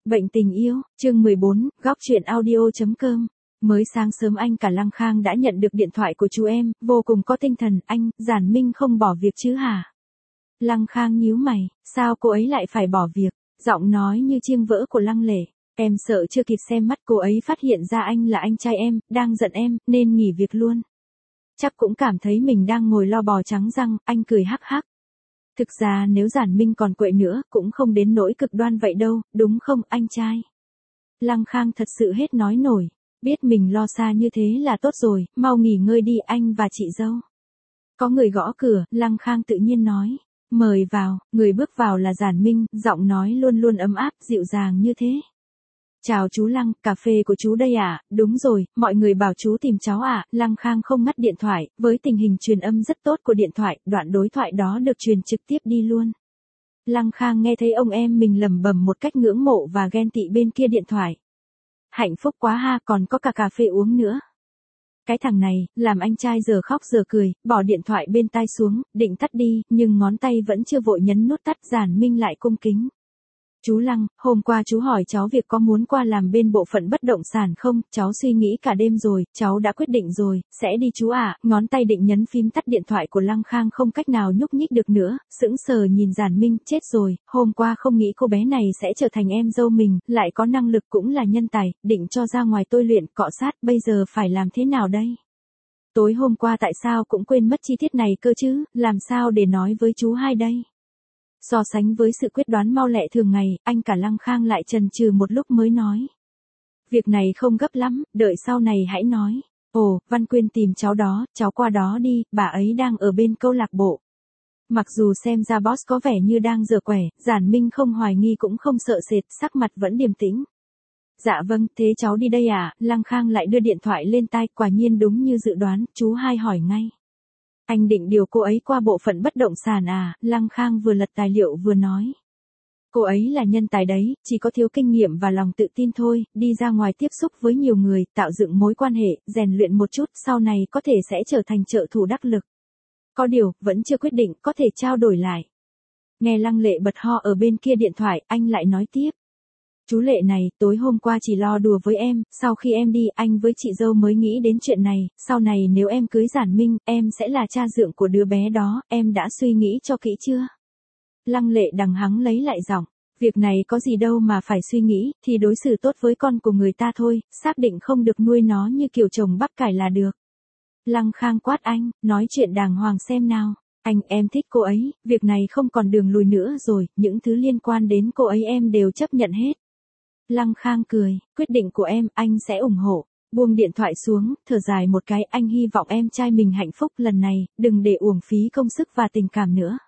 Bệnh tình yêu, chương 14, góc truyện audio.com. Mới sáng sớm anh cả Lăng Khang đã nhận được điện thoại của chú em, vô cùng có tinh thần, anh, Giản Minh không bỏ việc chứ hả? Lăng Khang nhíu mày, sao cô ấy lại phải bỏ việc? Giọng nói như chiêng vỡ của Lăng Lệ. Em sợ chưa kịp xem mắt cô ấy phát hiện ra anh là anh trai em, đang giận em, nên nghỉ việc luôn. Chắc cũng cảm thấy mình đang ngồi lo bò trắng răng, anh cười hắc hắc. Thực ra nếu Giản Minh còn quậy nữa, cũng không đến nỗi cực đoan vậy đâu, đúng không anh trai? Lăng Khang thật sự hết nói nổi, biết mình lo xa như thế là tốt rồi, mau nghỉ ngơi đi anh và chị dâu. Có người gõ cửa, Lăng Khang tự nhiên nói, mời vào, người bước vào là Giản Minh, giọng nói luôn luôn ấm áp, dịu dàng như thế. Chào chú Lăng, cà phê của chú đây ạ, đúng rồi, mọi người bảo chú tìm cháu ạ, Lăng Khang không ngắt điện thoại, với tình hình truyền âm rất tốt của điện thoại, đoạn đối thoại đó được truyền trực tiếp đi luôn. Lăng Khang nghe thấy ông em mình lẩm bẩm một cách ngưỡng mộ và ghen tị bên kia điện thoại. Hạnh phúc quá ha, còn có cả cà phê uống nữa. Cái thằng này, làm anh trai giờ khóc giờ cười, bỏ điện thoại bên tai xuống, định tắt đi, nhưng ngón tay vẫn chưa vội nhấn nút tắt. Giản Minh lại cung kính. Chú Lăng, hôm qua chú hỏi cháu việc có muốn qua làm bên bộ phận bất động sản không, cháu suy nghĩ cả đêm rồi, cháu đã quyết định rồi, sẽ đi chú ạ. Ngón tay định nhấn phím tắt điện thoại của Lăng Khang không cách nào nhúc nhích được nữa, sững sờ nhìn Giản Minh, chết rồi, hôm qua không nghĩ cô bé này sẽ trở thành em dâu mình, lại có năng lực cũng là nhân tài, định cho ra ngoài tôi luyện, cọ sát, bây giờ phải làm thế nào đây? Tối hôm qua tại sao cũng quên mất chi tiết này cơ chứ, làm sao để nói với chú hai đây? So sánh với sự quyết đoán mau lẹ thường ngày, anh cả Lăng Khang lại chần chừ một lúc mới nói. Việc này không gấp lắm, đợi sau này hãy nói. Ồ, Văn Quyên tìm cháu đó, cháu qua đó đi, bà ấy đang ở bên câu lạc bộ. Mặc dù xem ra boss có vẻ như đang giở quẻ, Giản Minh không hoài nghi cũng không sợ sệt, sắc mặt vẫn điềm tĩnh. Dạ vâng, thế cháu đi đây à, Lăng Khang lại đưa điện thoại lên tai, quả nhiên đúng như dự đoán, chú hai hỏi ngay. Anh định điều cô ấy qua bộ phận bất động sản à, Lăng Khang vừa lật tài liệu vừa nói. Cô ấy là nhân tài đấy, chỉ có thiếu kinh nghiệm và lòng tự tin thôi, đi ra ngoài tiếp xúc với nhiều người, tạo dựng mối quan hệ, rèn luyện một chút, sau này có thể sẽ trở thành trợ thủ đắc lực. Có điều, vẫn chưa quyết định, có thể trao đổi lại. Nghe Lăng Lệ bật ho ở bên kia điện thoại, anh lại nói tiếp. Chú Lệ này, tối hôm qua chỉ lo đùa với em, sau khi em đi, anh với chị dâu mới nghĩ đến chuyện này, sau này nếu em cưới Giản Minh, em sẽ là cha dượng của đứa bé đó, em đã suy nghĩ cho kỹ chưa? Lăng Lệ đằng hắng lấy lại giọng, việc này có gì đâu mà phải suy nghĩ, thì đối xử tốt với con của người ta thôi, xác định không được nuôi nó như kiểu trồng bắp cải là được. Lăng Khang quát anh, nói chuyện đàng hoàng xem nào. Anh, em thích cô ấy, việc này không còn đường lùi nữa rồi, những thứ liên quan đến cô ấy em đều chấp nhận hết. Lăng Khang cười, quyết định của em, anh sẽ ủng hộ. Buông điện thoại xuống, thở dài một cái, anh hy vọng em trai mình hạnh phúc lần này, đừng để uổng phí công sức và tình cảm nữa.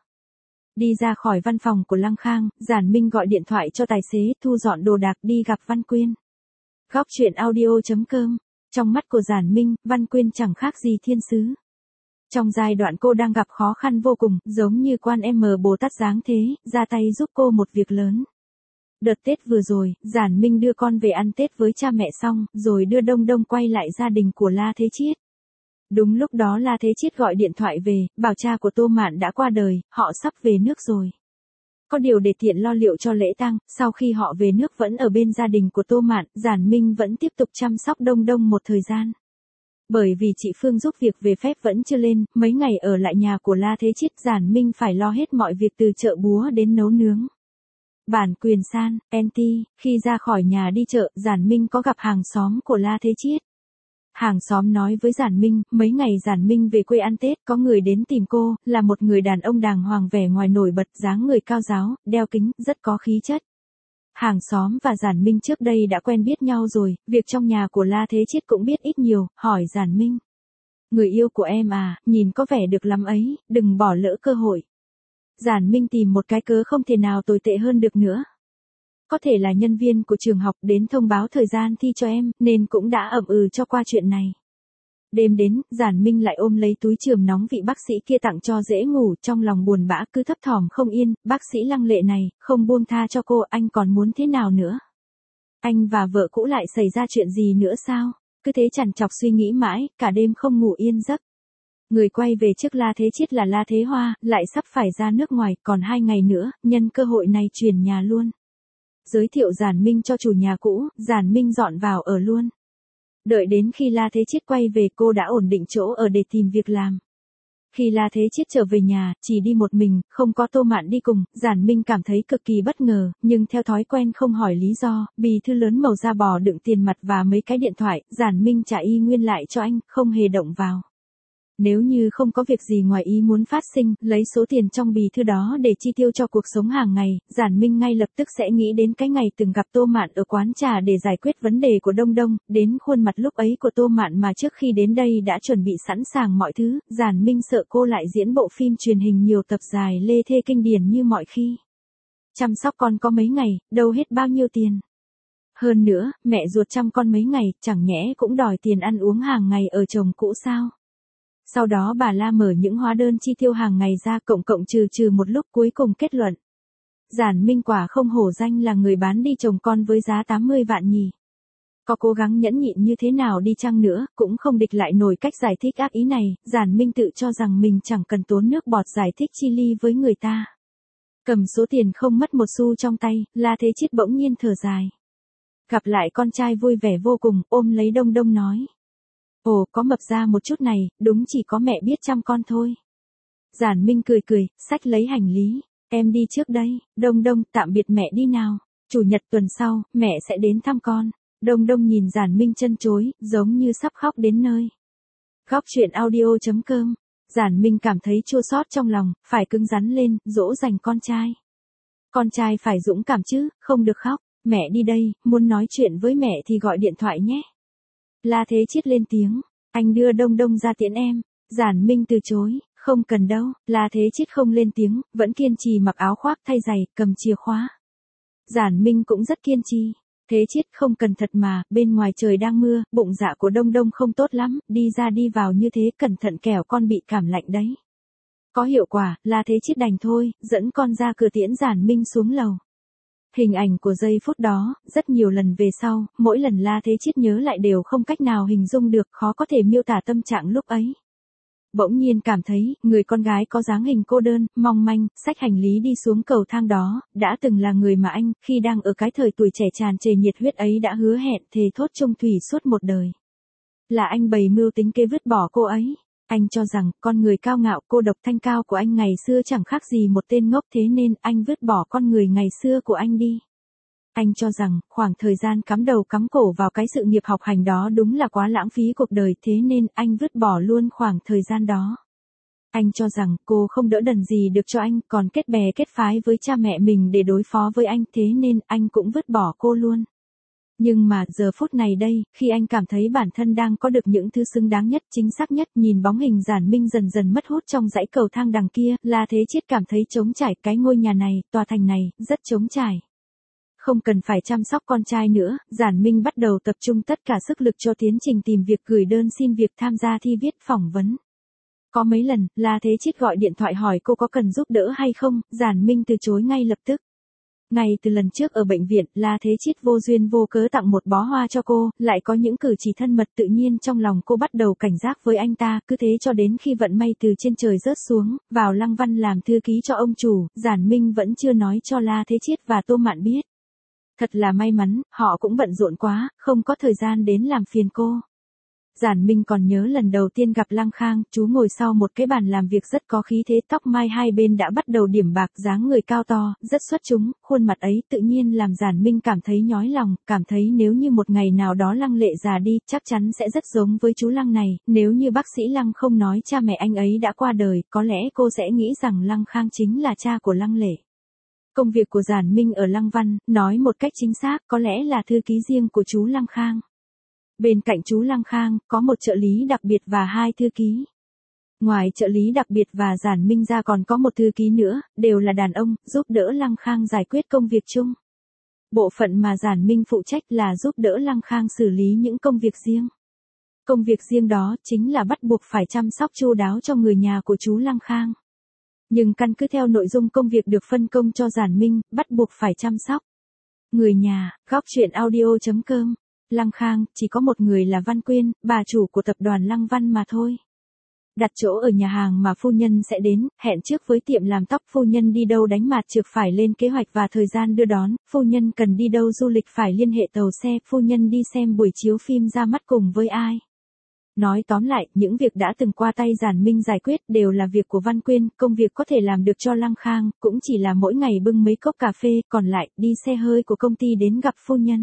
Đi ra khỏi văn phòng của Lăng Khang, Giản Minh gọi điện thoại cho tài xế, thu dọn đồ đạc đi gặp Văn Quyên. Góc truyện audio.com. Trong mắt của Giản Minh, Văn Quyên chẳng khác gì thiên sứ. Trong giai đoạn cô đang gặp khó khăn vô cùng, giống như Quan Bồ Tát dáng thế, ra tay giúp cô một việc lớn. Đợt Tết vừa rồi, Giản Minh đưa con về ăn Tết với cha mẹ xong, rồi đưa Đông Đông quay lại gia đình của La Thế Chiết. Đúng lúc đó La Thế Chiết gọi điện thoại về, bảo cha của Tô Mạn đã qua đời, họ sắp về nước rồi. Có điều để tiện lo liệu cho lễ tang, sau khi họ về nước vẫn ở bên gia đình của Tô Mạn, Giản Minh vẫn tiếp tục chăm sóc Đông Đông một thời gian. Bởi vì chị Phương giúp việc về phép vẫn chưa lên, mấy ngày ở lại nhà của La Thế Chiết, Giản Minh phải lo hết mọi việc từ chợ búa đến nấu nướng. Bản Quyền San, NT, khi ra khỏi nhà đi chợ, Giản Minh có gặp hàng xóm của La Thế Chiết. Hàng xóm nói với Giản Minh, mấy ngày Giản Minh về quê ăn Tết, có người đến tìm cô, là một người đàn ông đàng hoàng vẻ ngoài nổi bật, dáng người cao ráo, đeo kính, rất có khí chất. Hàng xóm và Giản Minh trước đây đã quen biết nhau rồi, việc trong nhà của La Thế Chiết cũng biết ít nhiều, hỏi Giản Minh. Người yêu của em à, nhìn có vẻ được lắm ấy, đừng bỏ lỡ cơ hội. Giản Minh tìm một cái cớ không thể nào tồi tệ hơn được nữa. Có thể là nhân viên của trường học đến thông báo thời gian thi cho em, nên cũng đã ậm ừ cho qua chuyện này. Đêm đến, Giản Minh lại ôm lấy túi chườm nóng vị bác sĩ kia tặng cho dễ ngủ, trong lòng buồn bã cứ thấp thỏm không yên, bác sĩ Lăng Lệ này, không buông tha cho cô, anh còn muốn thế nào nữa? Anh và vợ cũ lại xảy ra chuyện gì nữa sao? Cứ thế chằn chọc suy nghĩ mãi, cả đêm không ngủ yên giấc. Người quay về trước La Thế Chiết là La Thế Hoa, lại sắp phải ra nước ngoài, còn 2 ngày nữa, nhân cơ hội này chuyển nhà luôn. giới thiệu Giản Minh cho chủ nhà cũ, Giản Minh dọn vào ở luôn. Đợi đến khi La Thế Chiết quay về cô đã ổn định chỗ ở để tìm việc làm. Khi La Thế Chiết trở về nhà, chỉ đi một mình, không có Tô Mạn đi cùng, Giản Minh cảm thấy cực kỳ bất ngờ, nhưng theo thói quen không hỏi lý do, bì thư lớn màu da bò đựng tiền mặt và mấy cái điện thoại, Giản Minh trả y nguyên lại cho anh, không hề động vào. Nếu như không có việc gì ngoài ý muốn phát sinh, lấy số tiền trong bì thư đó để chi tiêu cho cuộc sống hàng ngày, Giản Minh ngay lập tức sẽ nghĩ đến cái ngày từng gặp Tô Mạn ở quán trà để giải quyết vấn đề của Đông Đông, đến khuôn mặt lúc ấy của Tô Mạn mà trước khi đến đây đã chuẩn bị sẵn sàng mọi thứ, Giản Minh sợ cô lại diễn bộ phim truyền hình nhiều tập dài lê thê kinh điển như mọi khi. Chăm sóc con có mấy ngày, đâu hết bao nhiêu tiền. Hơn nữa, mẹ ruột chăm con mấy ngày, chẳng nhẽ cũng đòi tiền ăn uống hàng ngày ở chồng cũ sao? Sau đó bà La mở những hóa đơn chi tiêu hàng ngày ra cộng trừ một lúc cuối cùng kết luận. Giản Minh quả không hổ danh là người bán đi chồng con với giá 80 vạn nhỉ. Có cố gắng nhẫn nhịn như thế nào đi chăng nữa, cũng không địch lại nổi cách giải thích ác ý này, Giản Minh tự cho rằng mình chẳng cần tốn nước bọt giải thích chi ly với người ta. Cầm số tiền không mất một xu trong tay, La Thế Chiết bỗng nhiên thở dài. Gặp lại con trai vui vẻ vô cùng, ôm lấy Đông Đông nói. Ồ, có mập ra một chút này, đúng chỉ có mẹ biết chăm con thôi. Giản Minh cười, xách lấy hành lý. Em đi trước đây, Đông Đông, tạm biệt mẹ đi nào. Chủ nhật tuần sau, mẹ sẽ đến thăm con. Đông Đông nhìn Giản Minh chân chối, giống như sắp khóc đến nơi. Góc truyện audio.com. Giản Minh cảm thấy chua xót trong lòng, phải cứng rắn lên, dỗ dành con trai. Con trai phải dũng cảm chứ, không được khóc. Mẹ đi đây, muốn nói chuyện với mẹ thì gọi điện thoại nhé. La Thế Chiết lên tiếng, anh đưa Đông Đông ra tiễn em. Giản Minh từ chối, không cần đâu, La Thế Chiết không lên tiếng, vẫn kiên trì mặc áo khoác thay giày, cầm chìa khóa. Giản Minh cũng rất kiên trì. Thế Chiết không cần thật mà, bên ngoài trời đang mưa, bụng dạ của Đông Đông không tốt lắm, đi ra đi vào như thế cẩn thận kẻo con bị cảm lạnh đấy. Có hiệu quả, La Thế Chiết đành thôi, dẫn con ra cửa tiễn Giản Minh xuống lầu. Hình ảnh của giây phút đó, rất nhiều lần về sau, mỗi lần La Thế Chiết nhớ lại đều không cách nào hình dung được, khó có thể miêu tả tâm trạng lúc ấy. Bỗng nhiên cảm thấy, người con gái có dáng hình cô đơn, mong manh, xách hành lý đi xuống cầu thang đó, đã từng là người mà anh, khi đang ở cái thời tuổi trẻ tràn trề nhiệt huyết ấy đã hứa hẹn thề thốt chung thủy suốt một đời. Là anh bày mưu tính kế vứt bỏ cô ấy. Anh cho rằng, con người cao ngạo cô độc thanh cao của anh ngày xưa chẳng khác gì một tên ngốc, thế nên anh vứt bỏ con người ngày xưa của anh đi. Anh cho rằng, khoảng thời gian cắm đầu cắm cổ vào cái sự nghiệp học hành đó đúng là quá lãng phí cuộc đời, thế nên anh vứt bỏ luôn khoảng thời gian đó. Anh cho rằng cô không đỡ đần gì được cho anh, còn kết bè kết phái với cha mẹ mình để đối phó với anh, thế nên anh cũng vứt bỏ cô luôn. Nhưng mà, giờ phút này đây, khi anh cảm thấy bản thân đang có được những thứ xứng đáng nhất, chính xác nhất, nhìn bóng hình Giản Minh dần dần mất hút trong dãy cầu thang đằng kia, La Thế Chiết cảm thấy trống trải, cái ngôi nhà này, tòa thành này, rất trống trải. Không cần phải chăm sóc con trai nữa, Giản Minh bắt đầu tập trung tất cả sức lực cho tiến trình tìm việc, gửi đơn xin việc, tham gia thi viết phỏng vấn. Có mấy lần, La Thế Chiết gọi điện thoại hỏi cô có cần giúp đỡ hay không, Giản Minh từ chối ngay lập tức. Ngay từ lần trước ở bệnh viện, La Thế Chiết vô duyên vô cớ tặng một bó hoa cho cô, lại có những cử chỉ thân mật, tự nhiên trong lòng cô bắt đầu cảnh giác với anh ta, cứ thế cho đến khi vận may từ trên trời rớt xuống, vào Lăng Văn làm thư ký cho ông chủ, Giản Minh vẫn chưa nói cho La Thế Chiết và Tô Mạn biết. Thật là may mắn, họ cũng bận rộn quá, không có thời gian đến làm phiền cô. Giản Minh còn nhớ lần đầu tiên gặp Lăng Khang, chú ngồi sau một cái bàn làm việc rất có khí thế, tóc mai hai bên đã bắt đầu điểm bạc, dáng người cao to, rất xuất chúng, khuôn mặt ấy tự nhiên làm Giản Minh cảm thấy nhói lòng, cảm thấy nếu như một ngày nào đó Lăng Lệ già đi, chắc chắn sẽ rất giống với chú Lăng này, nếu như bác sĩ Lăng không nói cha mẹ anh ấy đã qua đời, có lẽ cô sẽ nghĩ rằng Lăng Khang chính là cha của Lăng Lệ. Công việc của Giản Minh ở Lăng Văn, nói một cách chính xác, có lẽ là thư ký riêng của chú Lăng Khang. Bên cạnh chú Lăng Khang, có một trợ lý đặc biệt và hai thư ký. Ngoài trợ lý đặc biệt và Giản Minh ra còn có một thư ký nữa, đều là đàn ông, giúp đỡ Lăng Khang giải quyết công việc chung. Bộ phận mà Giản Minh phụ trách là giúp đỡ Lăng Khang xử lý những công việc riêng. Công việc riêng đó chính là bắt buộc phải chăm sóc chu đáo cho người nhà của chú Lăng Khang. Nhưng căn cứ theo nội dung công việc được phân công cho Giản Minh, bắt buộc phải chăm sóc người nhà. Góc truyện audio.com. Lăng Khang, chỉ có một người là Văn Quyên, bà chủ của tập đoàn Lăng Văn mà thôi. đặt chỗ ở nhà hàng mà phu nhân sẽ đến, hẹn trước với tiệm làm tóc phu nhân đi đâu đánh mặt trược phải lên kế hoạch và thời gian đưa đón, phu nhân cần đi đâu du lịch phải liên hệ tàu xe, phu nhân đi xem buổi chiếu phim ra mắt cùng với ai. Nói tóm lại, những việc đã từng qua tay Giản Minh giải quyết đều là việc của Văn Quyên, công việc có thể làm được cho Lăng Khang, cũng chỉ là mỗi ngày bưng mấy cốc cà phê, còn lại, đi xe hơi của công ty đến gặp phu nhân.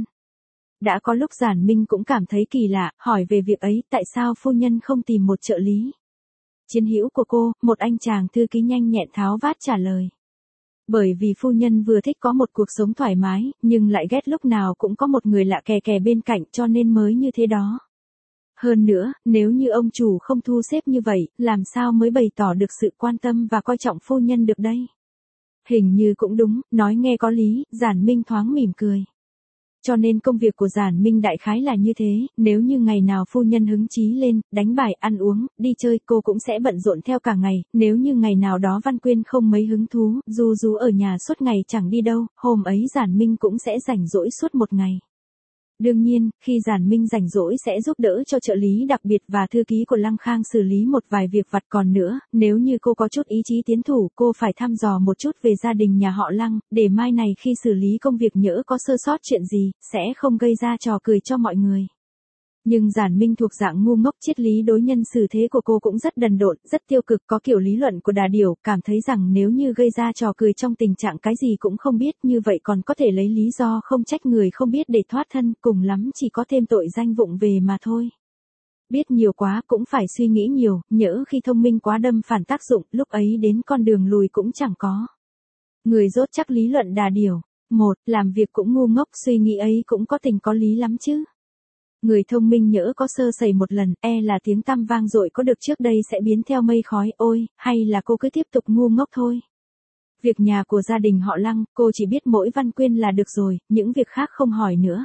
Đã có lúc Giản Minh cũng cảm thấy kỳ lạ, hỏi về việc ấy, tại sao phu nhân không tìm một trợ lý. Chiến hữu của cô, một anh chàng thư ký nhanh nhẹn tháo vát trả lời. Bởi vì phu nhân vừa thích có một cuộc sống thoải mái, nhưng lại ghét lúc nào cũng có một người lạ kè kè bên cạnh cho nên mới như thế đó. Hơn nữa, nếu như ông chủ không thu xếp như vậy, làm sao mới bày tỏ được sự quan tâm và coi trọng phu nhân được đây? Hình như cũng đúng, nói nghe có lý, Giản Minh thoáng mỉm cười. Cho nên công việc của Giản Minh đại khái là như thế, nếu như ngày nào phu nhân hứng chí lên, đánh bài, ăn uống, đi chơi, cô cũng sẽ bận rộn theo cả ngày, nếu như ngày nào đó Văn Quyên không mấy hứng thú, rú ở nhà suốt ngày chẳng đi đâu, hôm ấy Giản Minh cũng sẽ rảnh rỗi suốt một ngày. Đương nhiên, khi Giản Minh rảnh rỗi sẽ giúp đỡ cho trợ lý đặc biệt và thư ký của Lăng Khang xử lý một vài việc vặt, còn nữa, nếu như cô có chút ý chí tiến thủ, cô phải thăm dò một chút về gia đình nhà họ Lăng, để mai này khi xử lý công việc nhỡ có sơ sót chuyện gì, sẽ không gây ra trò cười cho mọi người. Nhưng Giản Minh thuộc dạng ngu ngốc, triết lý đối nhân xử thế của cô cũng rất đần độn, rất tiêu cực, có kiểu lý luận của đà điểu, cảm thấy rằng nếu như gây ra trò cười trong tình trạng cái gì cũng không biết, như vậy còn có thể lấy lý do không trách người không biết để thoát thân, cùng lắm chỉ có thêm tội danh vụng về mà thôi. Biết nhiều quá cũng phải suy nghĩ nhiều, nhỡ khi thông minh quá đâm phản tác dụng, lúc ấy đến con đường lùi cũng chẳng có. Người dốt chắc lý luận đà điểu. Một, làm việc cũng ngu ngốc, suy nghĩ ấy cũng có tình có lý lắm chứ. Người thông minh nhỡ có sơ sẩy một lần, là tiếng tăm vang dội có được trước đây sẽ biến theo mây khói, ôi, hay là cô cứ tiếp tục ngu ngốc thôi. Việc nhà của gia đình họ Lăng, cô chỉ biết mỗi Văn Quyên là được rồi, những việc khác không hỏi nữa.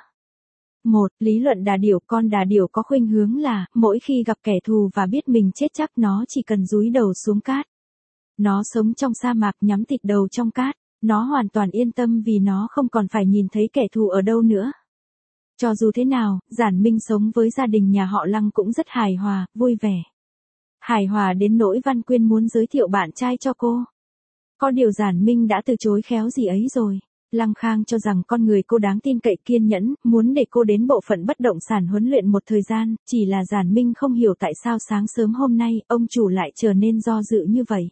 Một, lý luận đà điểu, con đà điểu có khuynh hướng là, mỗi khi gặp kẻ thù và biết mình chết chắc nó chỉ cần dúi đầu xuống cát. Nó sống trong sa mạc nhắm thịt đầu trong cát, nó hoàn toàn yên tâm vì nó không còn phải nhìn thấy kẻ thù ở đâu nữa. Cho dù thế nào, Giản Minh sống với gia đình nhà họ Lăng cũng rất hài hòa, vui vẻ. Hài hòa đến nỗi Văn Quyên muốn giới thiệu bạn trai cho cô. Có điều Giản Minh đã từ chối khéo gì ấy rồi. Lăng Khang cho rằng con người cô đáng tin cậy, kiên nhẫn, muốn để cô đến bộ phận bất động sản huấn luyện một thời gian, chỉ là Giản Minh không hiểu tại sao sáng sớm hôm nay, ông chủ lại trở nên do dự như vậy.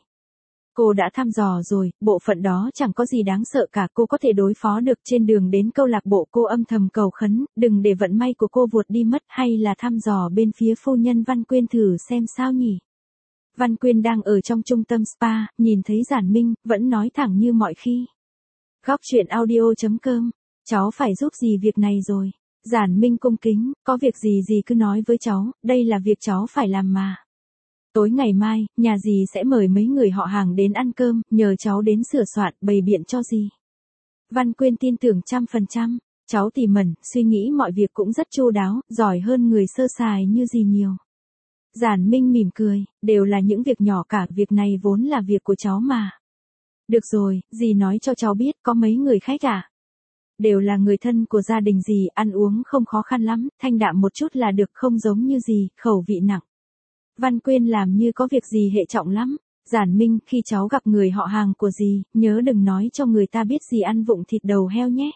Cô đã thăm dò rồi, bộ phận đó chẳng có gì đáng sợ cả, cô có thể đối phó được. Trên đường đến câu lạc bộ cô âm thầm cầu khấn, đừng để vận may của cô vụt đi mất, hay là thăm dò bên phía phu nhân Văn Quyên thử xem sao nhỉ. Văn Quyên đang ở trong trung tâm spa, nhìn thấy Giản Minh, vẫn nói thẳng như mọi khi. Góc truyện audio.com, cháu phải giúp gì việc này rồi. Giản Minh cung kính, có việc gì cứ nói với cháu, đây là việc cháu phải làm mà. Tối ngày mai, nhà dì sẽ mời mấy người họ hàng đến ăn cơm, nhờ cháu đến sửa soạn, bày biện cho dì. Văn Quyên tin tưởng 100%, cháu tỉ mẩn, suy nghĩ mọi việc cũng rất chu đáo, giỏi hơn người sơ sài như dì nhiều. Giản Minh mỉm cười, đều là những việc nhỏ cả, việc này vốn là việc của cháu mà. Được rồi, dì nói cho cháu biết có mấy người khách à? Đều là người thân của gia đình dì, ăn uống không khó khăn lắm, thanh đạm một chút là được, không giống như dì, khẩu vị nặng. Văn Quyên làm như có việc gì hệ trọng lắm. Giản Minh, khi cháu gặp người họ hàng của dì, nhớ đừng nói cho người ta biết dì ăn vụng thịt đầu heo nhé.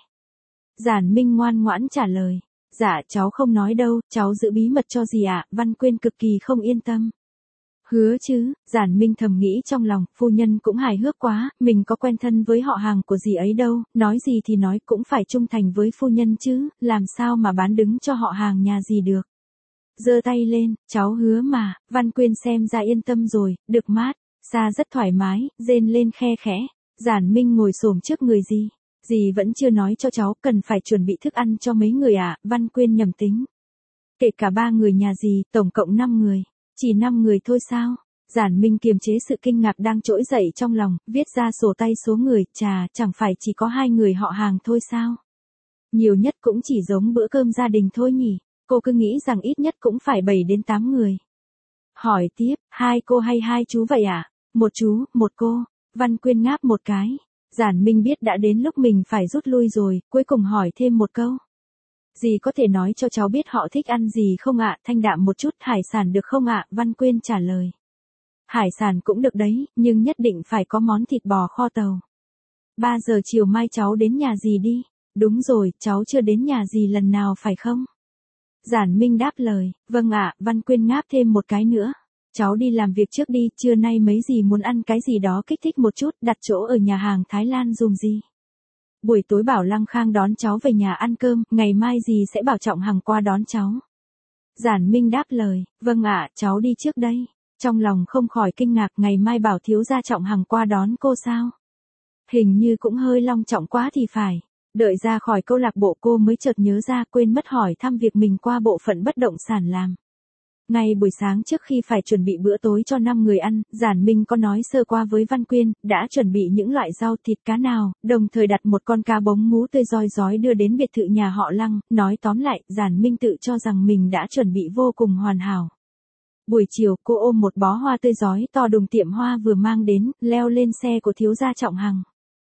Giản Minh ngoan ngoãn trả lời. Dạ cháu không nói đâu, cháu giữ bí mật cho dì ạ. Văn Quyên cực kỳ không yên tâm. Hứa chứ, Giản Minh thầm nghĩ trong lòng, phu nhân cũng hài hước quá, mình có quen thân với họ hàng của dì ấy đâu, nói gì thì nói cũng phải trung thành với phu nhân chứ, làm sao mà bán đứng cho họ hàng nhà dì được. Giơ tay lên, cháu hứa mà. Văn Quyên xem ra yên tâm rồi, được mát, xa rất thoải mái, rên lên khe khẽ. Giản Minh ngồi xổm trước người dì. Dì vẫn chưa nói cho cháu, cần phải chuẩn bị thức ăn cho mấy người à, Văn Quyên nhầm tính. Kể cả 3 người nhà dì, tổng cộng 5 người. Chỉ 5 người thôi sao? Giản Minh kiềm chế sự kinh ngạc đang trỗi dậy trong lòng, viết ra sổ tay số người, chà, chẳng phải chỉ có 2 người họ hàng thôi sao? Nhiều nhất cũng chỉ giống bữa cơm gia đình thôi nhỉ? Cô cứ nghĩ rằng ít nhất cũng phải 7 đến 8 người. Hỏi tiếp, 2 cô hay 2 chú vậy à? Một chú, một cô. Văn Quyên ngáp một cái. Giản Minh biết đã đến lúc mình phải rút lui rồi, cuối cùng hỏi thêm một câu. Dì có thể nói cho cháu biết họ thích ăn gì không ạ? Thanh đạm một chút, hải sản được không ạ? Văn Quyên trả lời. Hải sản cũng được đấy, nhưng nhất định phải có món thịt bò kho tàu. 3 giờ chiều mai cháu đến nhà dì đi. Đúng rồi, cháu chưa đến nhà dì lần nào phải không? Giản Minh đáp lời, vâng ạ. Văn Quyên ngáp thêm một cái nữa. Cháu đi làm việc trước đi, trưa nay mấy dì muốn ăn cái gì đó kích thích một chút, đặt chỗ ở nhà hàng Thái Lan dùm gì. Buổi tối bảo Lăng Khang đón cháu về nhà ăn cơm, ngày mai dì sẽ bảo Trọng Hằng qua đón cháu. Giản Minh đáp lời, vâng ạ, cháu đi trước đây. Trong lòng không khỏi kinh ngạc, ngày mai bảo thiếu gia Trọng Hằng qua đón cô sao? Hình như cũng hơi long trọng quá thì phải. Đợi ra khỏi câu lạc bộ cô mới chợt nhớ ra, quên mất hỏi thăm việc mình qua bộ phận bất động sản làm. Ngay buổi sáng trước khi phải chuẩn bị bữa tối cho 5 người ăn, Giản Minh có nói sơ qua với Văn Quyên, đã chuẩn bị những loại rau thịt cá nào, đồng thời đặt một con cá bống mú tươi roi rói đưa đến biệt thự nhà họ Lăng, nói tóm lại, Giản Minh tự cho rằng mình đã chuẩn bị vô cùng hoàn hảo. Buổi chiều, cô ôm một bó hoa tươi rói to đùng tiệm hoa vừa mang đến, leo lên xe của thiếu gia Trọng Hằng.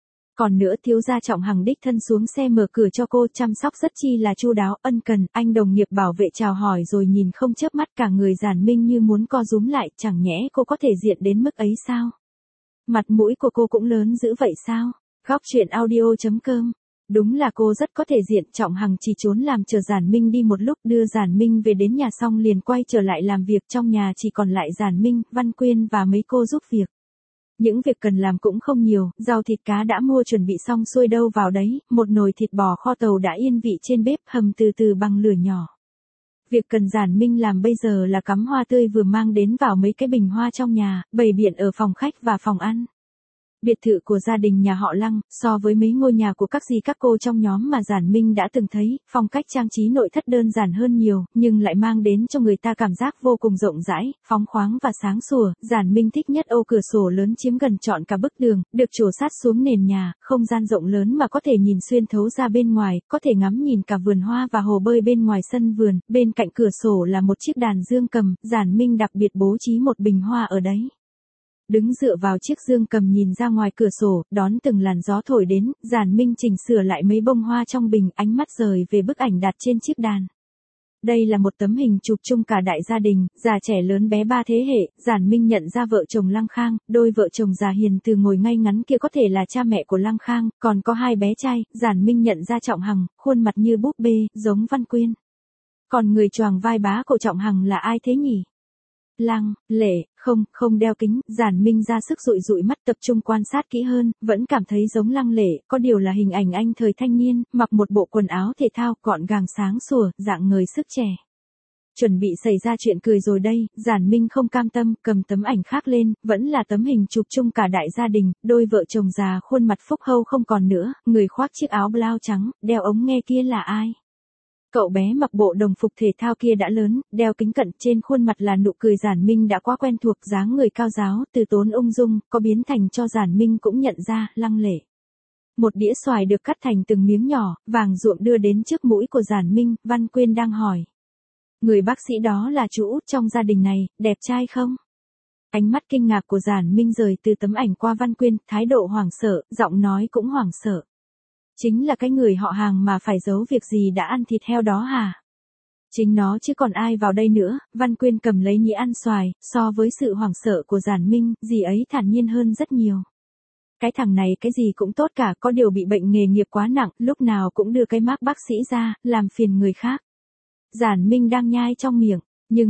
Còn nữa, thiếu gia Trọng Hằng đích thân xuống xe mở cửa cho cô, chăm sóc rất chi là chu đáo, ân cần, anh đồng nghiệp bảo vệ chào hỏi rồi nhìn không chớp mắt, cả người Giản Minh như muốn co rúm lại, chẳng nhẽ cô có thể diện đến mức ấy sao? Mặt mũi của cô cũng lớn dữ vậy sao? Góc truyện audio.com. Đúng là cô rất có thể diện. Trọng Hằng chỉ trốn làm chờ Giản Minh đi một lúc, đưa Giản Minh về đến nhà xong liền quay trở lại làm việc. Trong nhà chỉ còn lại Giản Minh, Văn Quyên và mấy cô giúp việc. Những việc cần làm cũng không nhiều, rau thịt cá đã mua chuẩn bị xong xuôi đâu vào đấy, một nồi thịt bò kho tàu đã yên vị trên bếp, hầm từ từ bằng lửa nhỏ. Việc cần Giản Minh làm bây giờ là cắm hoa tươi vừa mang đến vào mấy cái bình hoa trong nhà, bày biện ở phòng khách và phòng ăn. Biệt thự của gia đình nhà họ Lăng, so với mấy ngôi nhà của các dì các cô trong nhóm mà Giản Minh đã từng thấy, phong cách trang trí nội thất đơn giản hơn nhiều, nhưng lại mang đến cho người ta cảm giác vô cùng rộng rãi, phóng khoáng và sáng sủa. Giản Minh thích nhất ô cửa sổ lớn chiếm gần trọn cả bức tường, được trổ sát xuống nền nhà, không gian rộng lớn mà có thể nhìn xuyên thấu ra bên ngoài, có thể ngắm nhìn cả vườn hoa và hồ bơi bên ngoài sân vườn. Bên cạnh cửa sổ là một chiếc đàn dương cầm, Giản Minh đặc biệt bố trí một bình hoa ở đấy. Đứng dựa vào chiếc dương cầm nhìn ra ngoài cửa sổ, đón từng làn gió thổi đến, Giản Minh chỉnh sửa lại mấy bông hoa trong bình, ánh mắt rời về bức ảnh đặt trên chiếc đàn. Đây là một tấm hình chụp chung cả đại gia đình, già trẻ lớn bé 3 thế hệ. Giản Minh nhận ra vợ chồng Lăng Khang, đôi vợ chồng già hiền từ ngồi ngay ngắn kia có thể là cha mẹ của Lăng Khang, còn có 2 bé trai. Giản Minh nhận ra Trọng Hằng, khuôn mặt như búp bê, giống Văn Quyên. Còn người choàng vai bá của Trọng Hằng là ai thế nhỉ? Lăng Lệ, không đeo kính. Giản Minh ra sức dụi dụi mắt, tập trung quan sát kỹ hơn, vẫn cảm thấy giống Lăng Lệ, có điều là hình ảnh anh thời thanh niên, mặc một bộ quần áo thể thao, gọn gàng sáng sủa, dạng người sức trẻ. Chuẩn bị xảy ra chuyện cười rồi đây. Giản Minh không cam tâm, cầm tấm ảnh khác lên, vẫn là tấm hình chụp chung cả đại gia đình, đôi vợ chồng già khuôn mặt phúc hậu không còn nữa, người khoác chiếc áo blau trắng, đeo ống nghe kia là ai? Cậu bé mặc bộ đồng phục thể thao kia đã lớn, đeo kính cận, trên khuôn mặt là nụ cười. Giản Minh đã quá quen thuộc, dáng người cao ráo, từ tốn ung dung, có biến thành cho Giản Minh cũng nhận ra, Lăng Lệ. Một đĩa xoài được cắt thành từng miếng nhỏ, vàng ruộm đưa đến trước mũi của Giản Minh. Văn Quyên đang hỏi. Người bác sĩ đó là chú út trong gia đình này, đẹp trai không? Ánh mắt kinh ngạc của Giản Minh rời từ tấm ảnh qua Văn Quyên, thái độ hoảng sợ, giọng nói cũng hoảng sợ. Chính là cái người họ hàng mà phải giấu việc gì đã ăn thịt heo đó hả? Chính nó chứ còn ai vào đây nữa. Văn Quyên cầm lấy nhĩ ăn xoài, so với sự hoảng sợ của Giản Minh, dì ấy thản nhiên hơn rất nhiều. Cái thằng này cái gì cũng tốt cả, có điều bị bệnh nghề nghiệp quá nặng, lúc nào cũng đưa cái mác bác sĩ ra, làm phiền người khác. Giản Minh đang nhai trong miệng,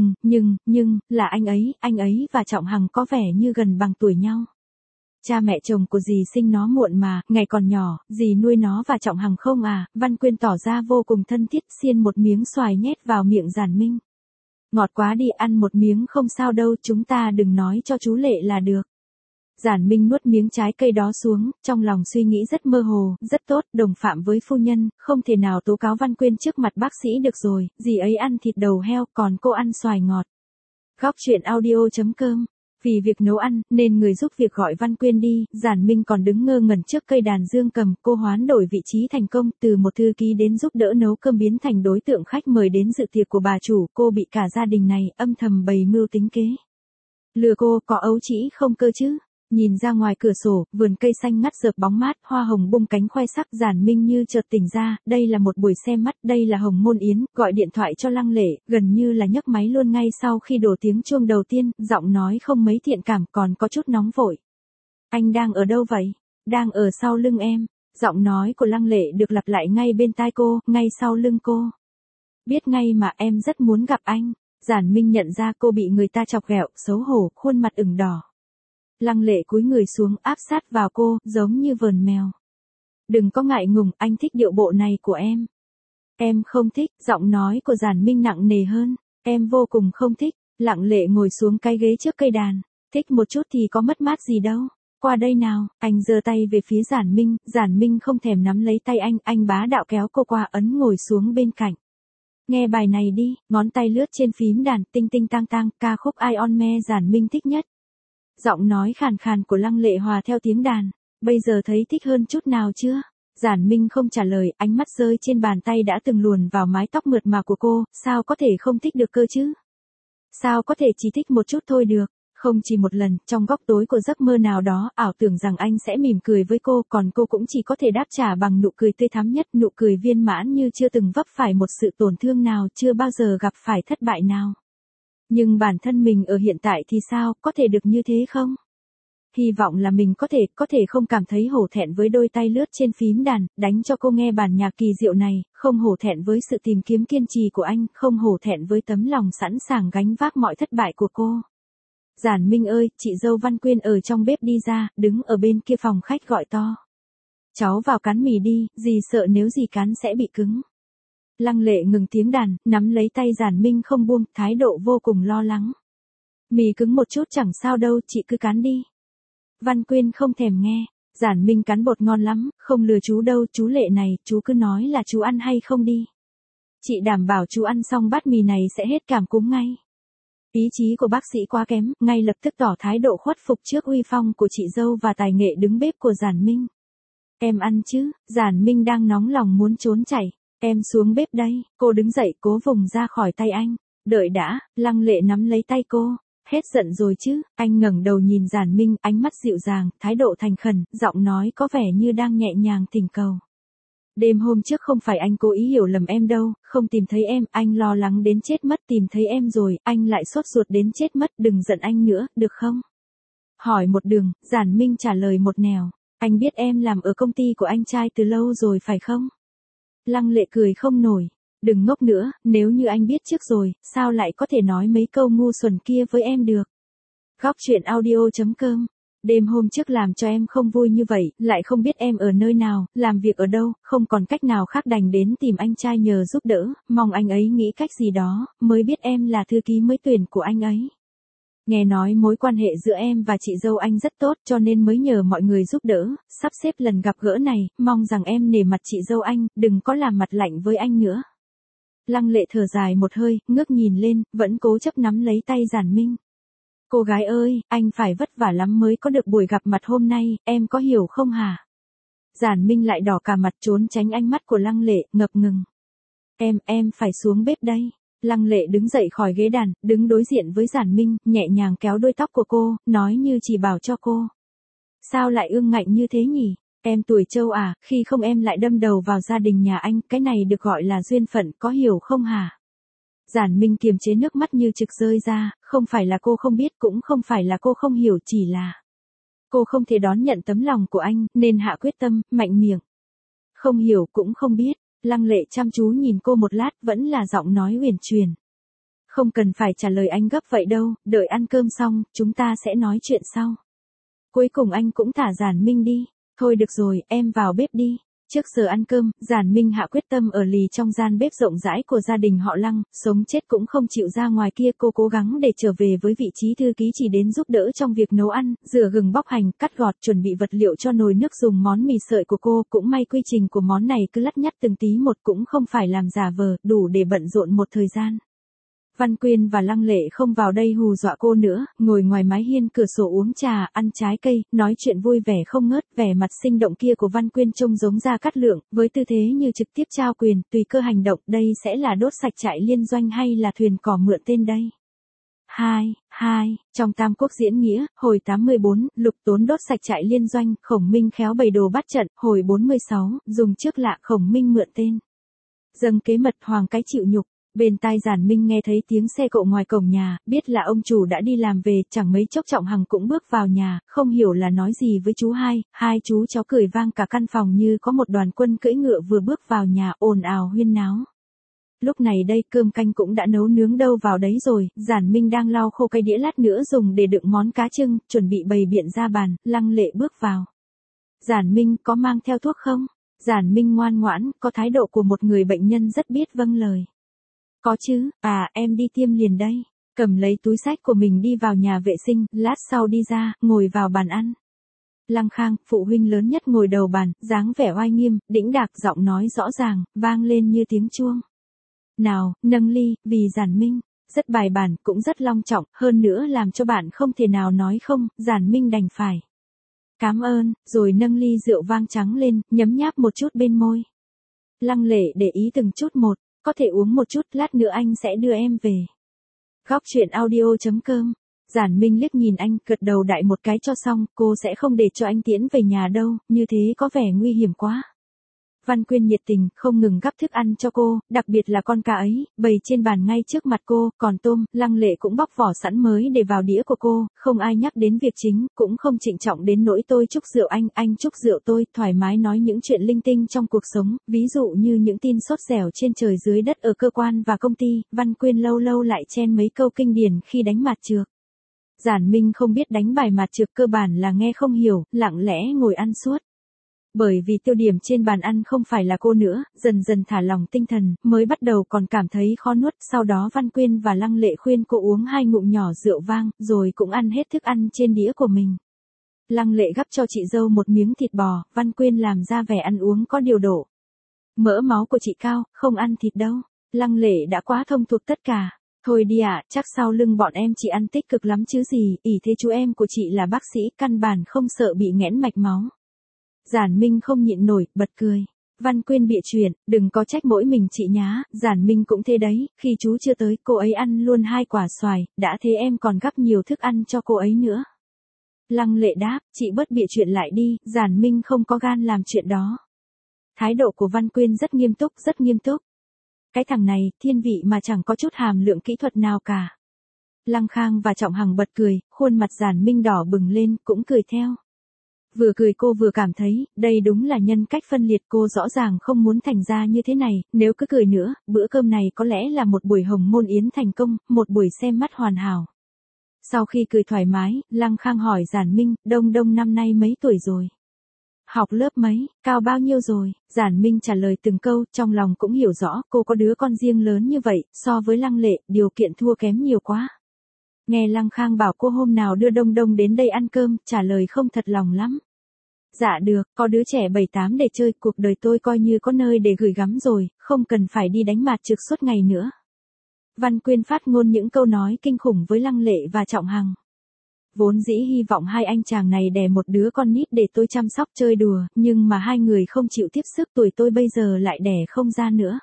nhưng, là anh ấy và Trọng Hằng có vẻ như gần bằng tuổi nhau. Cha mẹ chồng của dì sinh nó muộn mà, ngày còn nhỏ, dì nuôi nó và Trọng Hằng không à? Văn Quyên tỏ ra vô cùng thân thiết, xiên một miếng xoài nhét vào miệng Giản Minh. Ngọt quá đi, ăn một miếng không sao đâu, chúng ta đừng nói cho chú Lệ là được. Giản Minh nuốt miếng trái cây đó xuống, trong lòng suy nghĩ rất mơ hồ, rất tốt, đồng phạm với phu nhân, không thể nào tố cáo Văn Quyên trước mặt bác sĩ được rồi, dì ấy ăn thịt đầu heo, còn cô ăn xoài ngọt. Góc truyện audio.com. Vì việc nấu ăn, nên người giúp việc gọi Văn Quyên đi. Giản Minh còn đứng ngơ ngẩn trước cây đàn dương cầm, cô hoán đổi vị trí thành công, từ một thư ký đến giúp đỡ nấu cơm biến thành đối tượng khách mời đến dự tiệc của bà chủ. Cô bị cả gia đình này âm thầm bày mưu tính kế. Lừa cô, có ấu trĩ không cơ chứ? Nhìn ra ngoài cửa sổ, vườn cây xanh ngắt rợp bóng mát, hoa hồng bung cánh khoe sắc. Giản Minh như chợt tỉnh ra, đây là một buổi xem mắt, đây là Hồng Môn Yến, gọi điện thoại cho Lăng Lệ, gần như là nhấc máy luôn ngay sau khi đổ tiếng chuông đầu tiên, giọng nói không mấy thiện cảm, còn có chút nóng vội. Anh đang ở đâu vậy? Đang ở sau lưng em. Giọng nói của Lăng Lệ được lặp lại ngay bên tai cô, ngay sau lưng cô. Biết ngay mà, em rất muốn gặp anh. Giản Minh nhận ra cô bị người ta chọc ghẹo, xấu hổ, khuôn mặt ửng đỏ. Lăng Lệ cúi người xuống áp sát vào cô, giống như vờn mèo. Đừng có ngại ngùng, anh thích điệu bộ này của em. Em không thích, giọng nói của Giản Minh nặng nề hơn. Em vô cùng không thích. Lăng Lệ ngồi xuống cái ghế trước cây đàn. Thích một chút thì có mất mát gì đâu. Qua đây nào, anh giơ tay về phía Giản Minh không thèm nắm lấy tay anh bá đạo kéo cô qua ấn ngồi xuống bên cạnh. Nghe bài này đi, ngón tay lướt trên phím đàn, tinh tinh tang tang, ca khúc Iron Man Giản Minh thích nhất. Giọng nói khàn khàn của Lăng Lệ hòa theo tiếng đàn. Bây giờ thấy thích hơn chút nào chưa? Giản Minh không trả lời, ánh mắt rơi trên bàn tay đã từng luồn vào mái tóc mượt mà của cô, sao có thể không thích được cơ chứ? Sao có thể chỉ thích một chút thôi được? Không chỉ một lần, trong góc tối của giấc mơ nào đó, ảo tưởng rằng anh sẽ mỉm cười với cô, còn cô cũng chỉ có thể đáp trả bằng nụ cười tươi thắm nhất, nụ cười viên mãn như chưa từng vấp phải một sự tổn thương nào, chưa bao giờ gặp phải thất bại nào. Nhưng bản thân mình ở hiện tại thì sao, có thể được như thế không? Hy vọng là mình có thể không cảm thấy hổ thẹn với đôi tay lướt trên phím đàn, đánh cho cô nghe bản nhạc kỳ diệu này, không hổ thẹn với sự tìm kiếm kiên trì của anh, không hổ thẹn với tấm lòng sẵn sàng gánh vác mọi thất bại của cô. Giản Minh ơi, chị dâu Văn Quyên ở trong bếp đi ra, đứng ở bên kia phòng khách gọi to. Cháu vào cán mì đi, dì sợ nếu dì cán sẽ bị cứng. Lăng Lệ ngừng tiếng đàn, nắm lấy tay Giản Minh không buông, thái độ vô cùng lo lắng. Mì cứng một chút chẳng sao đâu, chị cứ cán đi. Văn Quyên không thèm nghe, Giản Minh cán bột ngon lắm, không lừa chú đâu, chú Lệ này, chú cứ nói là chú ăn hay không đi. Chị đảm bảo chú ăn xong bát mì này sẽ hết cảm cúm ngay. Ý chí của bác sĩ quá kém, ngay lập tức tỏ thái độ khuất phục trước uy phong của chị dâu và tài nghệ đứng bếp của Giản Minh. Em ăn chứ, Giản Minh đang nóng lòng muốn trốn chạy. Em xuống bếp đây, cô đứng dậy cố vùng ra khỏi tay anh. Đợi đã, Lăng Lệ nắm lấy tay cô. Hết giận rồi chứ, anh ngẩng đầu nhìn Giản Minh, ánh mắt dịu dàng, thái độ thành khẩn, giọng nói có vẻ như đang nhẹ nhàng thỉnh cầu. Đêm hôm trước không phải anh cố ý hiểu lầm em đâu, không tìm thấy em, anh lo lắng đến chết mất, tìm thấy em rồi, anh lại sốt ruột đến chết mất, đừng giận anh nữa, được không? Hỏi một đường, Giản Minh trả lời một nẻo, anh biết em làm ở công ty của anh trai từ lâu rồi phải không? Lăng Lệ cười không nổi, đừng ngốc nữa, nếu như anh biết trước rồi, sao lại có thể nói mấy câu ngu xuẩn kia với em được? Góc truyện audio.com. Đêm hôm trước làm cho em không vui như vậy, lại không biết em ở nơi nào, làm việc ở đâu, không còn cách nào khác đành đến tìm anh trai nhờ giúp đỡ, mong anh ấy nghĩ cách gì đó, mới biết em là thư ký mới tuyển của anh ấy. Nghe nói mối quan hệ giữa em và chị dâu anh rất tốt cho nên mới nhờ mọi người giúp đỡ, sắp xếp lần gặp gỡ này, mong rằng em nể mặt chị dâu anh, đừng có làm mặt lạnh với anh nữa. Lăng Lệ thở dài một hơi, ngước nhìn lên, vẫn cố chấp nắm lấy tay Giản Minh. Cô gái ơi, anh phải vất vả lắm mới có được buổi gặp mặt hôm nay, em có hiểu không hả? Giản Minh lại đỏ cả mặt trốn tránh ánh mắt của Lăng Lệ, ngập ngừng. Em phải xuống bếp đây. Lăng Lệ đứng dậy khỏi ghế đàn, đứng đối diện với Giản Minh, nhẹ nhàng kéo đuôi tóc của cô, nói như chỉ bảo cho cô. Sao lại ương ngạnh như thế nhỉ? Em tuổi trâu à, khi không em lại đâm đầu vào gia đình nhà anh, cái này được gọi là duyên phận, có hiểu không hả? Giản Minh kiềm chế nước mắt như trực rơi ra, không phải là cô không biết, cũng không phải là cô không hiểu, chỉ là cô không thể đón nhận tấm lòng của anh, nên hạ quyết tâm, mạnh miệng. Không hiểu cũng không biết. Lăng Lệ chăm chú nhìn cô một lát, vẫn là giọng nói uyển chuyển. Không cần phải trả lời anh gấp vậy đâu, đợi ăn cơm xong, chúng ta sẽ nói chuyện sau. Cuối cùng anh cũng thả Giản Minh đi. Thôi được rồi, em vào bếp đi. Trước giờ ăn cơm, Giản Minh hạ quyết tâm ở lì trong gian bếp rộng rãi của gia đình họ Lăng, sống chết cũng không chịu ra ngoài kia. Cô cố gắng để trở về với vị trí thư ký chỉ đến giúp đỡ trong việc nấu ăn, rửa gừng bóc hành, cắt gọt, chuẩn bị vật liệu cho nồi nước dùng món mì sợi của cô. Cũng may quy trình của món này cứ lắt nhắt từng tí một, cũng không phải làm giả vờ, đủ để bận rộn một thời gian. Văn Quyên và Lăng Lệ không vào đây hù dọa cô nữa, ngồi ngoài mái hiên cửa sổ uống trà, ăn trái cây, nói chuyện vui vẻ không ngớt. Vẻ mặt sinh động kia của Văn Quyên trông giống Gia Cát Lượng, với tư thế như trực tiếp trao quyền, tùy cơ hành động. Đây sẽ là đốt sạch trại liên doanh hay là thuyền cỏ mượn tên đây? 2, trong Tam Quốc diễn nghĩa, hồi 84, Lục Tốn đốt sạch trại liên doanh, Khổng Minh khéo bày đồ bắt trận, hồi 46, dùng trước lạ Khổng Minh mượn tên. Dâng kế mật hoàng cái chịu nhục. Bên tai Giản Minh nghe thấy tiếng xe cộ ngoài cổng nhà, biết là ông chủ đã đi làm về, chẳng mấy chốc Trọng Hằng cũng bước vào nhà, không hiểu là nói gì với chú hai chú cháu cười vang cả căn phòng như có một đoàn quân cưỡi ngựa vừa bước vào nhà, ồn ào huyên náo. Lúc này đây cơm canh cũng đã nấu nướng đâu vào đấy rồi, Giản Minh đang lau khô cái đĩa lát nữa dùng để đựng món cá trưng, chuẩn bị bày biện ra bàn, Lăng Lệ bước vào. Giản Minh có mang theo thuốc không? Giản Minh ngoan ngoãn, có thái độ của một người bệnh nhân rất biết vâng lời. Có chứ, em đi tiêm liền đây. Cầm lấy túi xách của mình đi vào nhà vệ sinh, lát sau đi ra, ngồi vào bàn ăn. Lăng Khang, phụ huynh lớn nhất ngồi đầu bàn, dáng vẻ oai nghiêm, đĩnh đạc, giọng nói rõ ràng, vang lên như tiếng chuông. Nào, nâng ly, vì Giản Minh. Rất bài bản, cũng rất long trọng, hơn nữa làm cho bạn không thể nào nói không, Giản Minh đành phải. Cảm ơn, rồi nâng ly rượu vang trắng lên, nhấm nháp một chút bên môi. Lăng Lệ để ý từng chút một, có thể uống một chút, lát nữa anh sẽ đưa em về. Góc truyện audio.com. Giản Minh liếc nhìn anh, gật đầu đại một cái cho xong, cô sẽ không để cho anh tiễn về nhà đâu, như thế có vẻ nguy hiểm quá. Văn Quyên nhiệt tình, không ngừng gắp thức ăn cho cô, đặc biệt là con cá ấy, bày trên bàn ngay trước mặt cô, còn tôm, Lăng Lệ cũng bóc vỏ sẵn mới để vào đĩa của cô, không ai nhắc đến việc chính, cũng không trịnh trọng đến nỗi tôi chúc rượu anh chúc rượu tôi, thoải mái nói những chuyện linh tinh trong cuộc sống, ví dụ như những tin sốt dẻo trên trời dưới đất ở cơ quan và công ty, Văn Quyên lâu lâu lại chen mấy câu kinh điển khi đánh mạt trược. Giản Minh không biết đánh bài mạt trược, cơ bản là nghe không hiểu, lặng lẽ ngồi ăn suốt. Bởi vì tiêu điểm trên bàn ăn không phải là cô nữa, dần dần thả lỏng tinh thần, mới bắt đầu còn cảm thấy khó nuốt, sau đó Văn Quyên và Lăng Lệ khuyên cô uống 2 ngụm nhỏ rượu vang, rồi cũng ăn hết thức ăn trên đĩa của mình. Lăng Lệ gắp cho chị dâu một miếng thịt bò, Văn Quyên làm ra vẻ ăn uống có điều độ. Mỡ máu của chị cao, không ăn thịt đâu. Lăng Lệ đã quá thông thuộc tất cả. Thôi đi ạ, chắc sau lưng bọn em chị ăn tích cực lắm chứ gì, ỷ thế chú em của chị là bác sĩ, căn bản không sợ bị nghẽn mạch máu. Giản Minh không nhịn nổi, bật cười. Văn Quyên bịa chuyện, đừng có trách mỗi mình chị nhá, Giản Minh cũng thế đấy, khi chú chưa tới, cô ấy ăn luôn 2 quả xoài, đã thế em còn gắp nhiều thức ăn cho cô ấy nữa. Lăng Lệ đáp, chị bớt bịa chuyện lại đi, Giản Minh không có gan làm chuyện đó. Thái độ của Văn Quyên rất nghiêm túc, rất nghiêm túc. Cái thằng này, thiên vị mà chẳng có chút hàm lượng kỹ thuật nào cả. Lăng Khang và Trọng Hằng bật cười, khuôn mặt Giản Minh đỏ bừng lên, cũng cười theo. Vừa cười cô vừa cảm thấy, đây đúng là nhân cách phân liệt, cô rõ ràng không muốn thành ra như thế này, nếu cứ cười nữa, bữa cơm này có lẽ là một buổi hồng môn yến thành công, một buổi xem mắt hoàn hảo. Sau khi cười thoải mái, Lăng Khang hỏi Giản Minh, Đông Đông năm nay mấy tuổi rồi? Học lớp mấy, cao bao nhiêu rồi? Giản Minh trả lời từng câu, trong lòng cũng hiểu rõ, cô có đứa con riêng lớn như vậy, so với Lăng Lệ, điều kiện thua kém nhiều quá. Nghe Lăng Khang bảo cô hôm nào đưa Đông Đông đến đây ăn cơm, trả lời không thật lòng lắm. Dạ được, có đứa trẻ 7-8 để chơi, cuộc đời tôi coi như có nơi để gửi gắm rồi, không cần phải đi đánh mạt trực suốt ngày nữa. Văn Quyên phát ngôn những câu nói kinh khủng với Lăng Lệ và Trọng Hằng. Vốn dĩ hy vọng hai anh chàng này đẻ một đứa con nít để tôi chăm sóc chơi đùa, nhưng mà hai người không chịu tiếp sức, tuổi tôi bây giờ lại đẻ không ra nữa.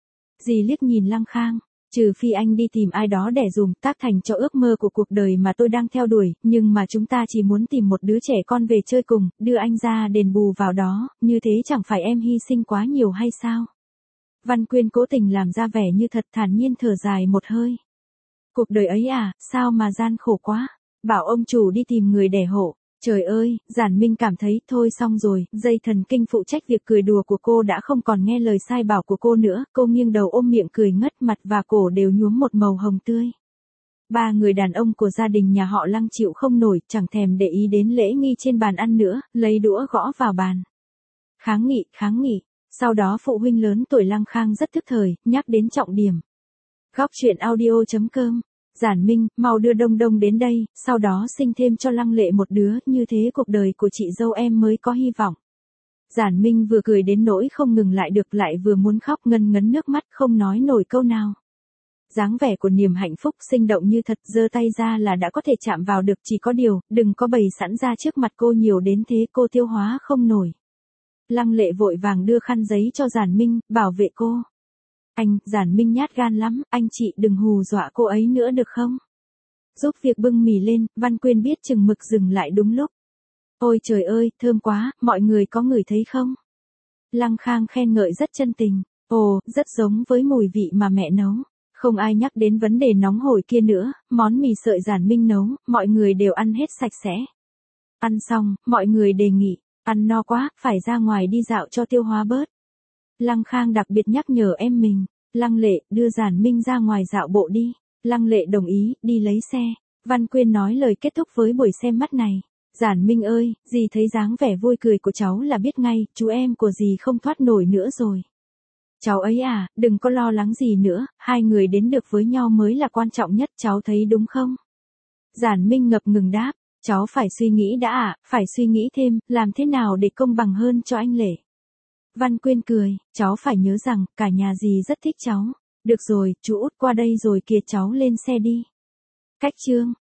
Dì liếc nhìn Lăng Khang. Trừ phi anh đi tìm ai đó đẻ dùm, tác thành cho ước mơ của cuộc đời mà tôi đang theo đuổi, nhưng mà chúng ta chỉ muốn tìm một đứa trẻ con về chơi cùng, đưa anh ra đền bù vào đó, như thế chẳng phải em hy sinh quá nhiều hay sao? Văn Quyên cố tình làm ra vẻ như thật, thản nhiên thở dài một hơi. Cuộc đời ấy à, sao mà gian khổ quá, bảo ông chủ đi tìm người đẻ hộ. Trời ơi, Giản Minh cảm thấy thôi xong rồi, dây thần kinh phụ trách việc cười đùa của cô đã không còn nghe lời sai bảo của cô nữa, cô nghiêng đầu ôm miệng cười ngất, mặt và cổ đều nhuốm một màu hồng tươi. 3 người đàn ông của gia đình nhà họ Lăng chịu không nổi, chẳng thèm để ý đến lễ nghi trên bàn ăn nữa, lấy đũa gõ vào bàn. Kháng nghị, sau đó phụ huynh lớn tuổi Lăng Khang rất thức thời, nhắc đến trọng điểm. Góc truyện audio.com. Giản Minh, mau đưa Đông Đông đến đây, sau đó sinh thêm cho Lăng Lệ một đứa, như thế cuộc đời của chị dâu em mới có hy vọng. Giản Minh vừa cười đến nỗi không ngừng lại được, lại vừa muốn khóc, ngân ngấn nước mắt không nói nổi câu nào. Dáng vẻ của niềm hạnh phúc sinh động như thật, giơ tay ra là đã có thể chạm vào được, chỉ có điều, đừng có bày sẵn ra trước mặt cô nhiều đến thế cô tiêu hóa không nổi. Lăng Lệ vội vàng đưa khăn giấy cho Giản Minh, bảo vệ cô. Anh, Giản Minh nhát gan lắm, anh chị đừng hù dọa cô ấy nữa được không? giúp việc bưng mì lên, Văn Quyên biết chừng mực dừng lại đúng lúc. Ôi trời ơi, thơm quá, mọi người có ngửi thấy không? Lăng Khang khen ngợi rất chân tình. Ồ, rất giống với mùi vị mà mẹ nấu. Không ai nhắc đến vấn đề nóng hổi kia nữa, món mì sợi Giản Minh nấu, mọi người đều ăn hết sạch sẽ. Ăn xong, mọi người đề nghị, ăn no quá, phải ra ngoài đi dạo cho tiêu hóa bớt. Lăng Khang đặc biệt nhắc nhở em mình, Lăng Lệ, đưa Giản Minh ra ngoài dạo bộ đi. Lăng Lệ đồng ý, đi lấy xe. Văn Quyên nói lời kết thúc với buổi xem mắt này. Giản Minh ơi, dì thấy dáng vẻ vui cười của cháu là biết ngay, chú em của dì không thoát nổi nữa rồi. Cháu ấy à, đừng có lo lắng gì nữa, hai người đến được với nhau mới là quan trọng nhất, cháu thấy đúng không? Giản Minh ngập ngừng đáp, cháu phải suy nghĩ đã ạ, phải suy nghĩ thêm, làm thế nào để công bằng hơn cho anh Lệ. Văn Quyên cười, cháu phải nhớ rằng, cả nhà dì rất thích cháu. Được rồi, chú út qua đây rồi kìa, cháu lên xe đi. Cách chương